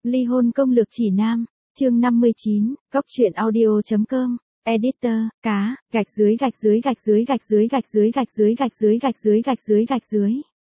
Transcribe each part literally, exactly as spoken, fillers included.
Ly hôn công lược chỉ nam, chương năm mươi chín, góc truyện audio.com, editor, cá, gạch dưới gạch dưới gạch dưới gạch dưới gạch dưới gạch dưới gạch dưới gạch dưới gạch dưới gạch dưới.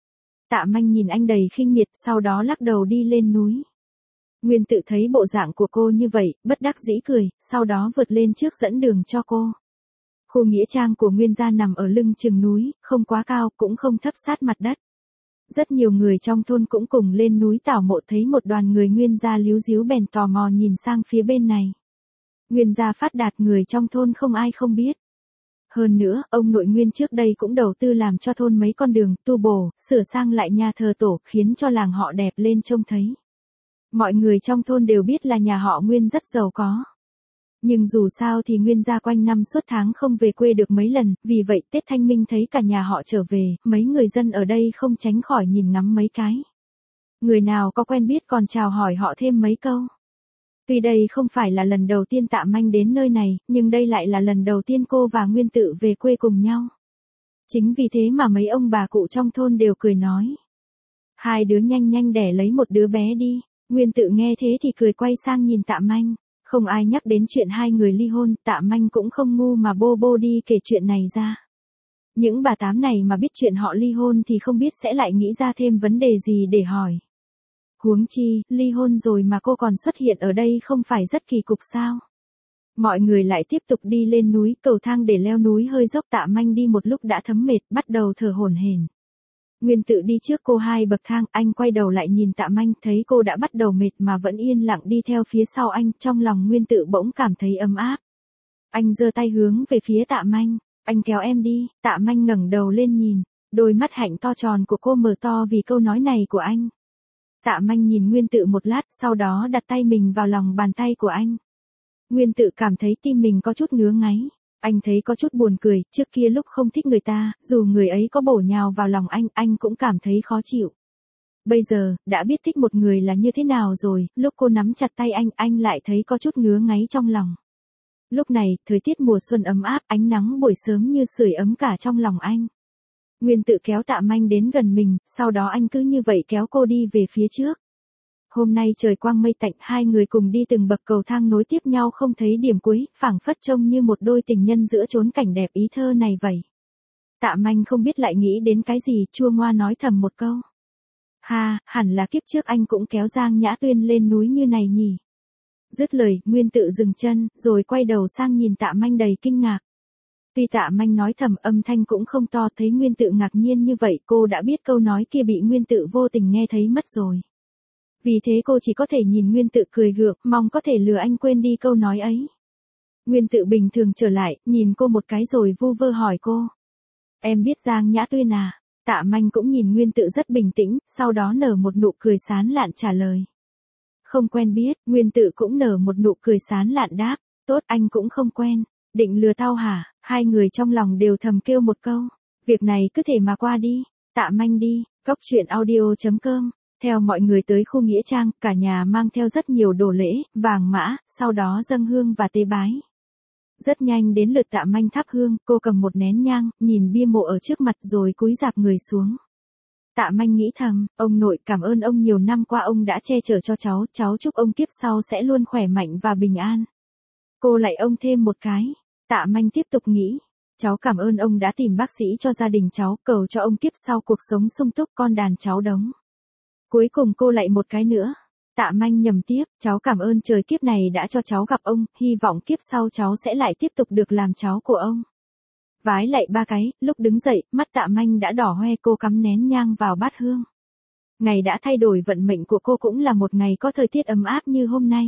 Tạ Manh nhìn anh đầy khinh miệt, sau đó lắc đầu đi lên núi. Nguyên Tự thấy bộ dạng của cô như vậy, bất đắc dĩ cười, sau đó vượt lên trước dẫn đường cho cô. Khu nghĩa trang của Nguyên gia nằm ở lưng chừng núi, không quá cao, cũng không thấp sát mặt đất. Rất nhiều người trong thôn cũng cùng lên núi tảo mộ, thấy một đoàn người Nguyên gia líu díu bèn tò mò nhìn sang phía bên này. Nguyên gia phát đạt, người trong thôn không ai không biết. Hơn nữa, ông nội Nguyên trước đây cũng đầu tư làm cho thôn mấy con đường, tu bổ, sửa sang lại nhà thờ tổ, khiến cho làng họ đẹp lên trông thấy. Mọi người trong thôn đều biết là nhà họ Nguyên rất giàu có. Nhưng dù sao thì Nguyên gia quanh năm suốt tháng không về quê được mấy lần, vì vậy Tết Thanh Minh thấy cả nhà họ trở về, mấy người dân ở đây không tránh khỏi nhìn ngắm mấy cái. Người nào có quen biết còn chào hỏi họ thêm mấy câu. Tuy đây không phải là lần đầu tiên Tạ Manh đến nơi này, nhưng đây lại là lần đầu tiên cô và Nguyên Tự về quê cùng nhau. Chính vì thế mà mấy ông bà cụ trong thôn đều cười nói. Hai đứa nhanh nhanh đẻ lấy một đứa bé đi. Nguyên Tự nghe thế thì cười quay sang nhìn Tạ Manh. Không ai nhắc đến chuyện hai người ly hôn, Tạ Manh cũng không ngu mà bô bô đi kể chuyện này ra. Những bà tám này mà biết chuyện họ ly hôn thì không biết sẽ lại nghĩ ra thêm vấn đề gì để hỏi. Huống chi, ly hôn rồi mà cô còn xuất hiện ở đây không phải rất kỳ cục sao? Mọi người lại tiếp tục đi lên núi, cầu thang để leo núi hơi dốc, Tạ Manh đi một lúc đã thấm mệt, bắt đầu thở hổn hển. Nguyên Tự đi trước cô hai bậc thang, anh quay đầu lại nhìn Tạ Manh, thấy cô đã bắt đầu mệt mà vẫn yên lặng đi theo phía sau anh, trong lòng Nguyên Tự bỗng cảm thấy ấm áp. Anh giơ tay hướng về phía Tạ Manh, anh kéo em đi. Tạ Manh ngẩng đầu lên nhìn, đôi mắt hạnh to tròn của cô mở to vì câu nói này của anh. Tạ Manh nhìn Nguyên Tự một lát, sau đó đặt tay mình vào lòng bàn tay của anh. Nguyên Tự cảm thấy tim mình có chút ngứa ngáy. Anh thấy có chút buồn cười, trước kia lúc không thích người ta, dù người ấy có bổ nhào vào lòng anh, anh cũng cảm thấy khó chịu. Bây giờ, đã biết thích một người là như thế nào rồi, lúc cô nắm chặt tay anh, anh lại thấy có chút ngứa ngáy trong lòng. Lúc này, thời tiết mùa xuân ấm áp, ánh nắng buổi sớm như sưởi ấm cả trong lòng anh. Nguyên Tự kéo Tạ Manh đến gần mình, sau đó anh cứ như vậy kéo cô đi về phía trước. Hôm nay trời quang mây tạnh, hai người cùng đi từng bậc cầu thang nối tiếp nhau không thấy điểm cuối, phảng phất trông như một đôi tình nhân giữa chốn cảnh đẹp ý thơ này vậy. Tạ Manh không biết lại nghĩ đến cái gì, chua ngoa nói thầm một câu. Ha, hẳn là kiếp trước anh cũng kéo Giang Nhã Tuyên lên núi như này nhỉ. Dứt lời, Nguyên Tự dừng chân, rồi quay đầu sang nhìn Tạ Manh đầy kinh ngạc. Tuy Tạ Manh nói thầm, âm thanh cũng không to, thấy Nguyên Tự ngạc nhiên như vậy, cô đã biết câu nói kia bị Nguyên Tự vô tình nghe thấy mất rồi. Vì thế cô chỉ có thể nhìn Nguyên Tự cười gượng, mong có thể lừa anh quên đi câu nói ấy. Nguyên Tự bình thường trở lại, nhìn cô một cái rồi vu vơ hỏi cô. Em biết Giang Nhã Tuyên à? Tạ Manh cũng nhìn Nguyên Tự rất bình tĩnh, sau đó nở một nụ cười sán lạn trả lời. Không quen biết. Nguyên Tự cũng nở một nụ cười sán lạn đáp. Tốt, anh cũng không quen. Định lừa tao hả? Hai người trong lòng đều thầm kêu một câu. Việc này cứ thể mà qua đi. Tạ Manh đi. Góc truyện audio.com. Theo mọi người tới khu nghĩa trang, cả nhà mang theo rất nhiều đồ lễ, vàng mã, sau đó dâng hương và tế bái. Rất nhanh đến lượt Tạ Manh thắp hương, cô cầm một nén nhang, nhìn bia mộ ở trước mặt rồi cúi rạp người xuống. Tạ Manh nghĩ thầm, ông nội, cảm ơn ông nhiều năm qua ông đã che chở cho cháu, cháu chúc ông kiếp sau sẽ luôn khỏe mạnh và bình an. Cô lại ông thêm một cái. Tạ Manh tiếp tục nghĩ, cháu cảm ơn ông đã tìm bác sĩ cho gia đình cháu, cầu cho ông kiếp sau cuộc sống sung túc, con đàn cháu đống. Cuối cùng cô lại một cái nữa. Tạ Manh nhầm tiếp, cháu cảm ơn trời kiếp này đã cho cháu gặp ông, hy vọng kiếp sau cháu sẽ lại tiếp tục được làm cháu của ông. Vái lại ba cái, lúc đứng dậy, mắt Tạ Manh đã đỏ hoe, cô cắm nén nhang vào bát hương. Ngày đã thay đổi vận mệnh của cô cũng là một ngày có thời tiết ấm áp như hôm nay.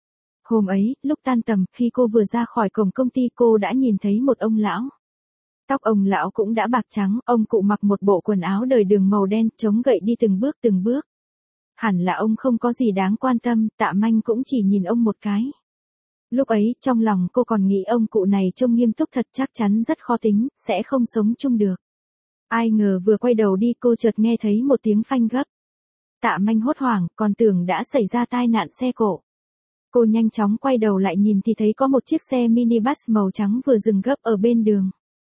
Hôm ấy, lúc tan tầm, khi cô vừa ra khỏi cổng công ty cô đã nhìn thấy một ông lão. Tóc ông lão cũng đã bạc trắng, ông cụ mặc một bộ quần áo đời đường màu đen, chống gậy đi từng bước từng bước. Hẳn là ông không có gì đáng quan tâm, Tạ Manh cũng chỉ nhìn ông một cái. Lúc ấy, trong lòng cô còn nghĩ ông cụ này trông nghiêm túc thật, chắc chắn rất khó tính, sẽ không sống chung được. Ai ngờ vừa quay đầu đi cô chợt nghe thấy một tiếng phanh gấp. Tạ Manh hốt hoảng, còn tưởng đã xảy ra tai nạn xe cộ. Cô nhanh chóng quay đầu lại nhìn thì thấy có một chiếc xe minibus màu trắng vừa dừng gấp ở bên đường.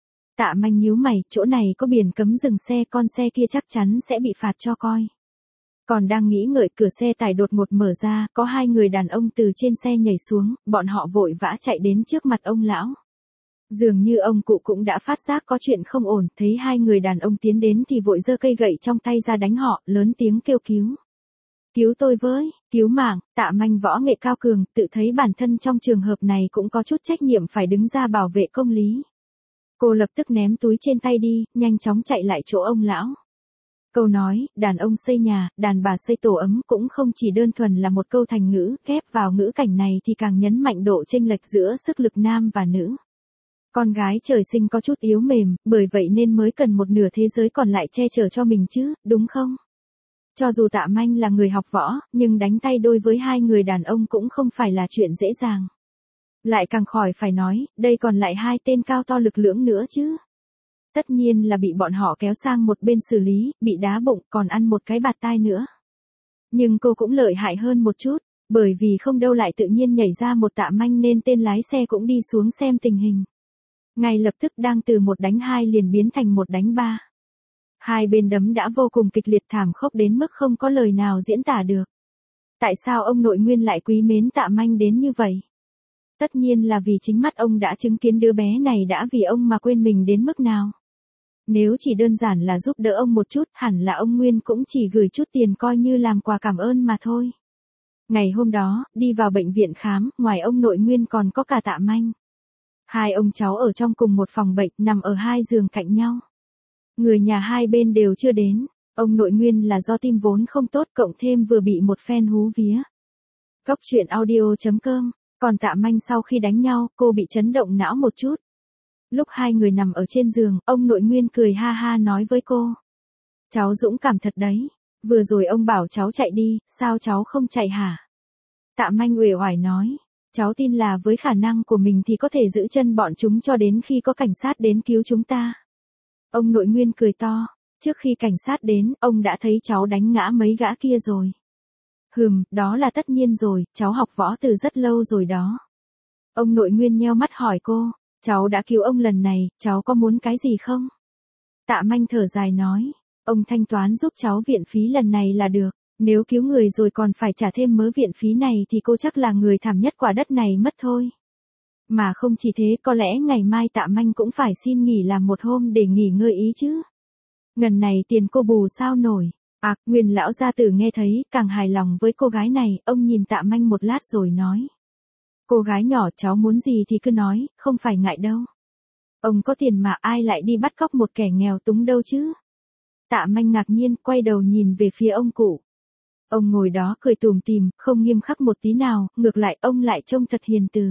Tạ Manh nhíu mày, chỗ này có biển cấm dừng xe, con xe kia chắc chắn sẽ bị phạt cho coi. Còn đang nghĩ ngợi, cửa xe tải đột ngột mở ra, có hai người đàn ông từ trên xe nhảy xuống, bọn họ vội vã chạy đến trước mặt ông lão. Dường như ông cụ cũng đã phát giác có chuyện không ổn, thấy hai người đàn ông tiến đến thì vội giơ cây gậy trong tay ra đánh họ, lớn tiếng kêu cứu. Cứu tôi với, cứu mạng. Tạ Manh võ nghệ cao cường, tự thấy bản thân trong trường hợp này cũng có chút trách nhiệm phải đứng ra bảo vệ công lý. Cô lập tức ném túi trên tay đi, nhanh chóng chạy lại chỗ ông lão. Câu nói, đàn ông xây nhà, đàn bà xây tổ ấm cũng không chỉ đơn thuần là một câu thành ngữ, ghép vào ngữ cảnh này thì càng nhấn mạnh độ chênh lệch giữa sức lực nam và nữ. Con gái trời sinh có chút yếu mềm, bởi vậy nên mới cần một nửa thế giới còn lại che chở cho mình chứ, đúng không? Cho dù Tạ Manh là người học võ, nhưng đánh tay đôi với hai người đàn ông cũng không phải là chuyện dễ dàng. Lại càng khỏi phải nói, đây còn lại hai tên cao to lực lưỡng nữa chứ. Tất nhiên là bị bọn họ kéo sang một bên xử lý, bị đá bụng, còn ăn một cái bạt tai nữa. Nhưng cô cũng lợi hại hơn một chút, bởi vì không đâu lại tự nhiên nhảy ra một Tạ Manh nên tên lái xe cũng đi xuống xem tình hình. Ngay lập tức đang từ một đánh hai liền biến thành một đánh ba. Hai bên đấm đã vô cùng kịch liệt thảm khốc đến mức không có lời nào diễn tả được. Tại sao ông nội Nguyên lại quý mến Tạ Manh đến như vậy? Tất nhiên là vì chính mắt ông đã chứng kiến đứa bé này đã vì ông mà quên mình đến mức nào. Nếu chỉ đơn giản là giúp đỡ ông một chút, hẳn là ông Nguyên cũng chỉ gửi chút tiền coi như làm quà cảm ơn mà thôi. Ngày hôm đó, đi vào bệnh viện khám, ngoài ông nội Nguyên còn có cả Tạ Manh. Hai ông cháu ở trong cùng một phòng bệnh, nằm ở hai giường cạnh nhau. Người nhà hai bên đều chưa đến, ông nội Nguyên là do tim vốn không tốt cộng thêm vừa bị một phen hú vía. Cốc truyện audio chấm com, còn Tạ Manh sau khi đánh nhau, cô bị chấn động não một chút. Lúc hai người nằm ở trên giường, ông nội Nguyên cười ha ha nói với cô. Cháu dũng cảm thật đấy, vừa rồi ông bảo cháu chạy đi, sao cháu không chạy hả? Tạ Manh uể oải nói, cháu tin là với khả năng của mình thì có thể giữ chân bọn chúng cho đến khi có cảnh sát đến cứu chúng ta. Ông nội Nguyên cười to, trước khi cảnh sát đến, ông đã thấy cháu đánh ngã mấy gã kia rồi. Hừm, đó là tất nhiên rồi, cháu học võ từ rất lâu rồi đó. Ông nội Nguyên nheo mắt hỏi cô, cháu đã cứu ông lần này, cháu có muốn cái gì không? Tạ Manh thở dài nói, ông thanh toán giúp cháu viện phí lần này là được, nếu cứu người rồi còn phải trả thêm mớ viện phí này thì cô chắc là người thảm nhất quả đất này mất thôi. Mà không chỉ thế, có lẽ ngày mai Tạ Manh cũng phải xin nghỉ làm một hôm để nghỉ ngơi ý chứ. Ngần này tiền cô bù sao nổi. À, Nguyên lão gia tử nghe thấy, càng hài lòng với cô gái này, ông nhìn Tạ Manh một lát rồi nói. Cô gái nhỏ, cháu muốn gì thì cứ nói, không phải ngại đâu. Ông có tiền mà ai lại đi bắt cóc một kẻ nghèo túng đâu chứ. Tạ Manh ngạc nhiên, quay đầu nhìn về phía ông cụ. Ông ngồi đó cười tủm tỉm, không nghiêm khắc một tí nào, ngược lại ông lại trông thật hiền từ.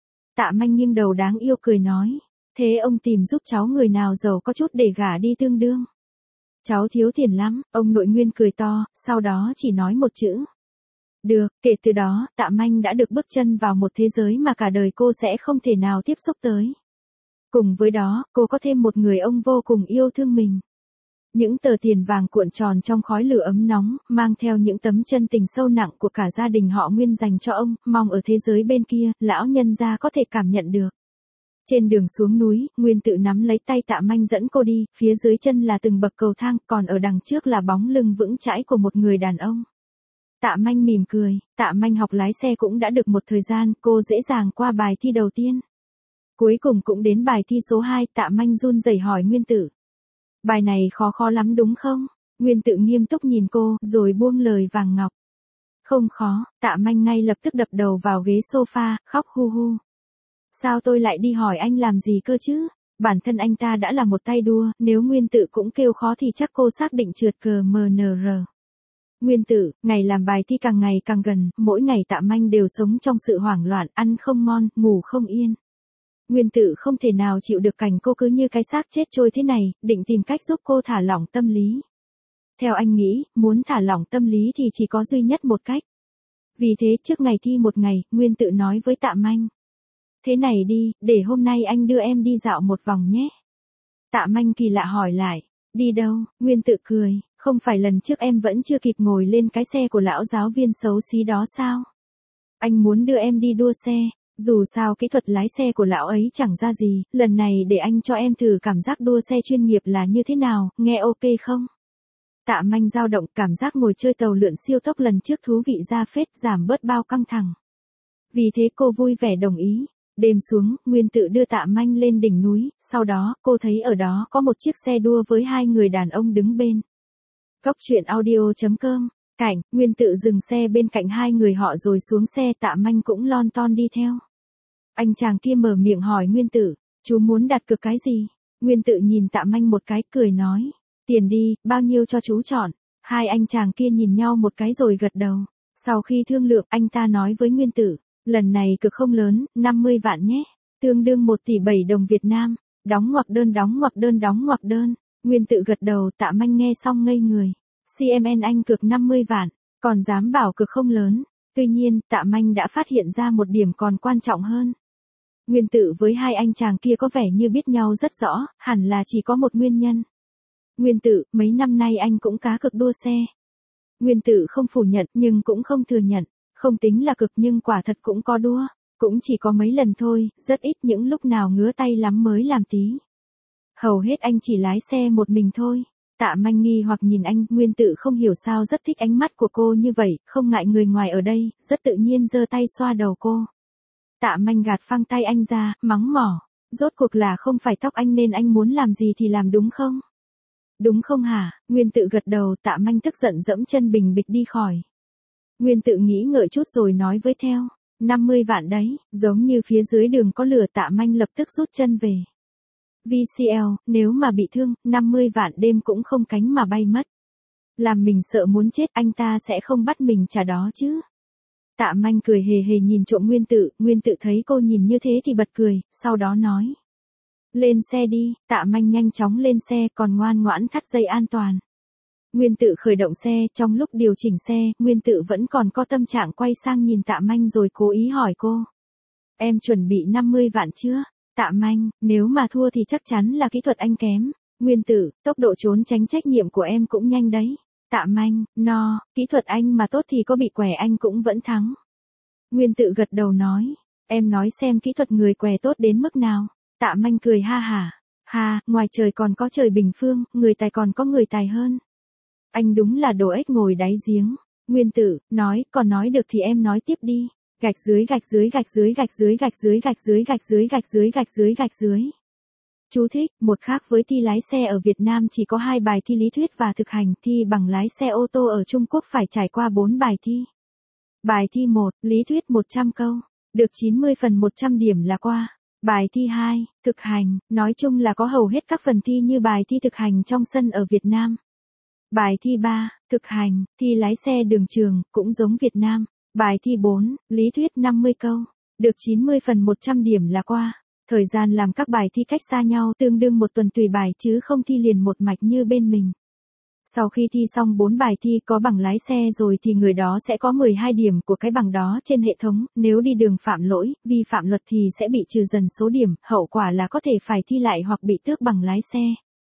Tạ Manh nghiêng đầu đáng yêu cười nói, thế ông tìm giúp cháu người nào giàu có chút để gả đi tương đương. Cháu thiếu tiền lắm, ông nội Nguyên cười to, sau đó chỉ nói một chữ. Được, kể từ đó, Tạ Manh đã được bước chân vào một thế giới mà cả đời cô sẽ không thể nào tiếp xúc tới. Cùng với đó, cô có thêm một người ông vô cùng yêu thương mình. Những tờ tiền vàng cuộn tròn trong khói lửa ấm nóng, mang theo những tấm chân tình sâu nặng của cả gia đình họ Nguyên dành cho ông, mong ở thế giới bên kia, lão nhân gia có thể cảm nhận được. Trên đường xuống núi, Nguyên tự nắm lấy tay Tạ Manh dẫn cô đi, phía dưới chân là từng bậc cầu thang, còn ở đằng trước là bóng lưng vững chãi của một người đàn ông. Tạ Manh mỉm cười, Tạ Manh học lái xe cũng đã được một thời gian, cô dễ dàng qua bài thi đầu tiên. Cuối cùng cũng đến bài thi số hai, Tạ Manh run rẩy hỏi Nguyên Tự. Bài này khó khó lắm đúng không? Nguyên Tự nghiêm túc nhìn cô, rồi buông lời vàng ngọc. Không khó, Tạ Manh ngay lập tức đập đầu vào ghế sofa, khóc hu hu. Sao tôi lại đi hỏi anh làm gì cơ chứ? Bản thân anh ta đã là một tay đua, nếu Nguyên Tự cũng kêu khó thì chắc cô xác định trượt cờ em en rờ. Nguyên Tự, ngày làm bài thi càng ngày càng gần, mỗi ngày Tạ Manh đều sống trong sự hoảng loạn, ăn không ngon, ngủ không yên. Nguyên Tự không thể nào chịu được cảnh cô cứ như cái xác chết trôi thế này, định tìm cách giúp cô thả lỏng tâm lý. Theo anh nghĩ, muốn thả lỏng tâm lý thì chỉ có duy nhất một cách. Vì thế trước ngày thi một ngày, Nguyên Tự nói với Tạ Manh. Thế này đi, để hôm nay anh đưa em đi dạo một vòng nhé. Tạ Manh kỳ lạ hỏi lại, đi đâu? Nguyên Tự cười, không phải lần trước em vẫn chưa kịp ngồi lên cái xe của lão giáo viên xấu xí đó sao? Anh muốn đưa em đi đua xe, dù sao kỹ thuật lái xe của lão ấy chẳng ra gì, lần này để anh cho em thử cảm giác đua xe chuyên nghiệp là như thế nào, nghe ok không? Tạ Manh dao động, cảm giác ngồi chơi tàu lượn siêu tốc lần trước thú vị ra phết, giảm bớt bao căng thẳng. Vì thế cô vui vẻ đồng ý. Đêm xuống, Nguyên Tự đưa Tạ Manh lên đỉnh núi, sau đó, cô thấy ở đó có một chiếc xe đua với hai người đàn ông đứng bên. Cốc truyện audio chấm com. Cảnh, Nguyên Tự dừng xe bên cạnh hai người họ rồi xuống xe, Tạ Manh cũng lon ton đi theo. Anh chàng kia mở miệng hỏi Nguyên Tự, chú muốn đặt cược cái gì? Nguyên Tự nhìn Tạ Manh một cái, cười nói, tiền đi, bao nhiêu cho chú chọn. Hai anh chàng kia nhìn nhau một cái rồi gật đầu. Sau khi thương lượng, anh ta nói với Nguyên Tự, lần này cực không lớn, năm mươi vạn nhé, tương đương một tỷ bảy đồng Việt Nam, đóng ngoặc đơn đóng ngoặc đơn đóng ngoặc đơn. Nguyên Tự gật đầu, Tạ Manh nghe xong ngây người. xê em en anh cược năm mươi vạn, còn dám bảo cực không lớn. Tuy nhiên, Tạ Manh đã phát hiện ra một điểm còn quan trọng hơn. Nguyên Tự với hai anh chàng kia có vẻ như biết nhau rất rõ, hẳn là chỉ có một nguyên nhân. Nguyên Tự, mấy năm nay anh cũng cá cược đua xe. Nguyên Tự không phủ nhận nhưng cũng không thừa nhận, không tính là cực nhưng quả thật cũng có đua, cũng chỉ có mấy lần thôi, rất ít, những lúc nào ngứa tay lắm mới làm tí. Hầu hết anh chỉ lái xe một mình thôi. Tạ Manh nghi hoặc nhìn anh, Nguyên Tự không hiểu sao rất thích ánh mắt của cô như vậy, không ngại người ngoài ở đây, rất tự nhiên giơ tay xoa đầu cô. Tạ Manh gạt phăng tay anh ra, mắng mỏ, rốt cuộc là không phải tóc anh nên anh muốn làm gì thì làm đúng không? Đúng không hả? Nguyên Tự gật đầu, Tạ Manh tức giận dẫm chân bình bịch đi khỏi. Nguyên Tự nghĩ ngợi chút rồi nói với theo, năm mươi vạn đấy, giống như phía dưới đường có lửa. Tạ Manh lập tức rút chân về. vê xê lờ, nếu mà bị thương, năm mươi vạn đêm cũng không cánh mà bay mất. Làm mình sợ muốn chết, anh ta sẽ không bắt mình trả đó chứ. Tạ Manh cười hề hề nhìn trộm Nguyên Tự, Nguyên Tự thấy cô nhìn như thế thì bật cười, sau đó nói. Lên xe đi. Tạ Manh nhanh chóng lên xe, còn ngoan ngoãn thắt dây an toàn. Nguyên Tự khởi động xe, trong lúc điều chỉnh xe, Nguyên Tự vẫn còn có tâm trạng quay sang nhìn Tạ Manh rồi cố ý hỏi cô. Em chuẩn bị năm mươi vạn chưa? Tạ Manh, nếu mà thua thì chắc chắn là kỹ thuật anh kém. Nguyên Tự, tốc độ trốn tránh trách nhiệm của em cũng nhanh đấy. Tạ Manh, no, kỹ thuật anh mà tốt thì có bị què anh cũng vẫn thắng. Nguyên Tự gật đầu nói, em nói xem kỹ thuật người què tốt đến mức nào. Tạ Manh cười ha hả, ha, ngoài trời còn có trời bình phương, người tài còn có người tài hơn. Anh đúng là đồ ếch ngồi đáy giếng. Nguyên Tự, nói, còn nói được thì em nói tiếp đi. Gạch dưới gạch dưới gạch dưới gạch dưới gạch dưới gạch dưới gạch dưới gạch dưới gạch dưới gạch dưới. Chú thích, một khác với thi lái xe ở Việt Nam chỉ có hai bài thi lý thuyết và thực hành, thi bằng lái xe ô tô ở Trung Quốc phải trải qua bốn bài thi. Bài thi một, lý thuyết một trăm câu, được chín mươi phần một trăm điểm là qua. Bài thi hai, thực hành, nói chung là có hầu hết các phần thi như bài thi thực hành trong sân ở Việt Nam. Bài thi ba, thực hành, thi lái xe đường trường, cũng giống Việt Nam. Bài thi bốn, lý thuyết năm mươi câu, được chín mươi phần một trăm điểm là qua. Thời gian làm các bài thi cách xa nhau tương đương một tuần tùy bài chứ không thi liền một mạch như bên mình. Sau khi thi xong bốn bài thi có bằng lái xe rồi thì người đó sẽ có mười hai điểm của cái bằng đó trên hệ thống, nếu đi đường phạm lỗi, vi phạm luật thì sẽ bị trừ dần số điểm, hậu quả là có thể phải thi lại hoặc bị tước bằng lái xe.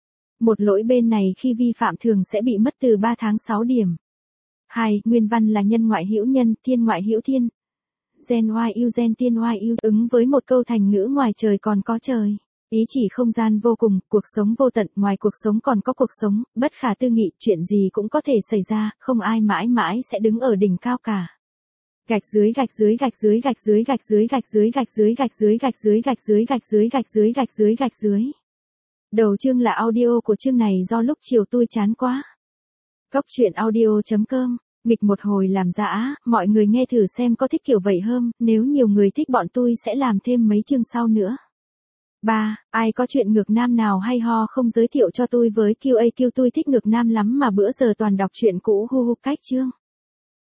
Một lỗi bên này khi vi phạm thường sẽ bị mất từ ba tháng sáu điểm. hai. Nguyên văn là nhân ngoại hữu nhân, thiên ngoại hữu thiên. Gen y u gen tiên y u ứng với một câu thành ngữ ngoài trời còn có trời. Ý chỉ không gian vô cùng, cuộc sống vô tận, ngoài cuộc sống còn có cuộc sống, bất khả tư nghị, chuyện gì cũng có thể xảy ra, không ai mãi mãi sẽ đứng ở đỉnh cao cả. Gạch dưới gạch dưới gạch dưới gạch dưới gạch dưới gạch dưới gạch dưới gạch dưới gạch dưới gạch dưới gạch dưới gạch dưới gạch dưới gạch dưới. Đầu chương là audio của chương này do lúc chiều tôi chán quá. Cốc truyện audio chấm com. Nghịch một hồi làm dã, mọi người nghe thử xem có thích kiểu vậy không, nếu nhiều người thích bọn tôi sẽ làm thêm mấy chương sau nữa. ba. Ai có chuyện ngược nam nào hay ho không giới thiệu cho tôi với quy a quy, tôi thích ngược nam lắm mà bữa giờ toàn đọc chuyện cũ hu hu cách chương.